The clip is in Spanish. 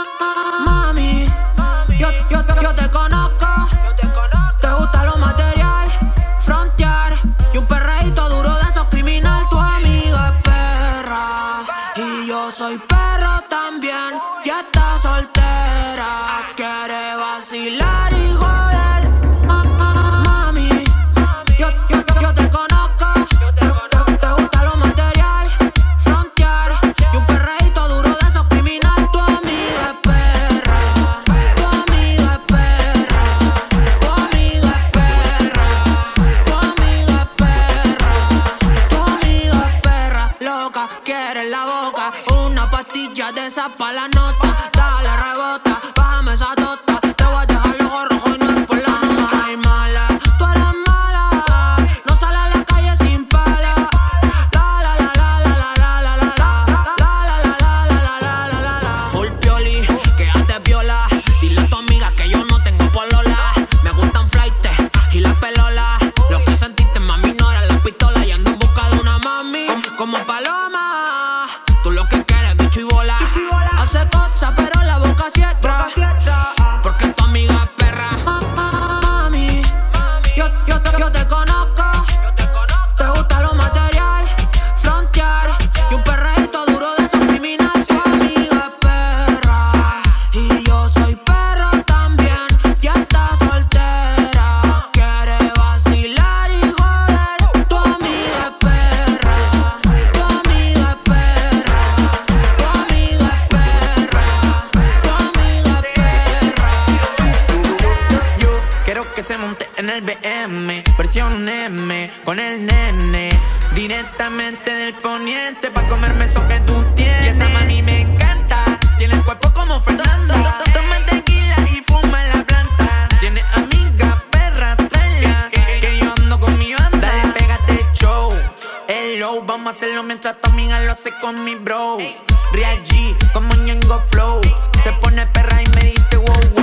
Mami, yo te conozco. Te gusta lo material, frontear y un perreíto duro de esos criminal. Tu amiga es perra y yo soy perro también. Y está soltera, quiere vacilar y joder. Mami, yo te conozco. Te gusta lo material, frontear y un perreíto duro de esos criminal. Tu amiga es perra, tu amiga es perra, tu amiga es perra, tu amiga es perra, tu amiga es perra, loca, quiere la boca, una pastilla de esa pa' la nota. Dale, rebota, bájame esa tota. Te voy a dejar los ojos rojos y no es por la nota. Ay, mala, tú eres mala, no sale a la calle sin pala. La la la la la la la la la la. Full pioli, quédate viola. Dile a tu amiga que yo no tengo polola. Me gustan flightes y las pelolas. Lo que sentiste, mami, no era la pistola. Y ando en busca de una mami como paloma. Tú lo que quieres, bicho y bola. Hace cosas, pero la boca cierra. Porque tu amiga es perra. Mami, yo te conozco. Te gusta lo material, frontear y un perreíto duro de esos criminal. Tu amiga es perra y yo soy perro también. Ya está soltera, quiere vacilar y joder. Tu amiga es perra, tu amiga es perra, tu amiga es perra, tu amiga es perra. Yo quiero que se monte en el BM, versión M, con el nene, directamente del poniente, pa' comerme eso que tú tienes. Y esa mami me encanta, tiene el cuerpo como Fernanda. Toma tequila y fuma la planta. Tiene amiga, perra, tráela, que yo ando con mi banda. Dale, pégate el show, hello, vamos a hacerlo mientras tu amiga lo hace con mi bro. Real G, como Ñengo Flow, se pone perra y me dice wow, wow.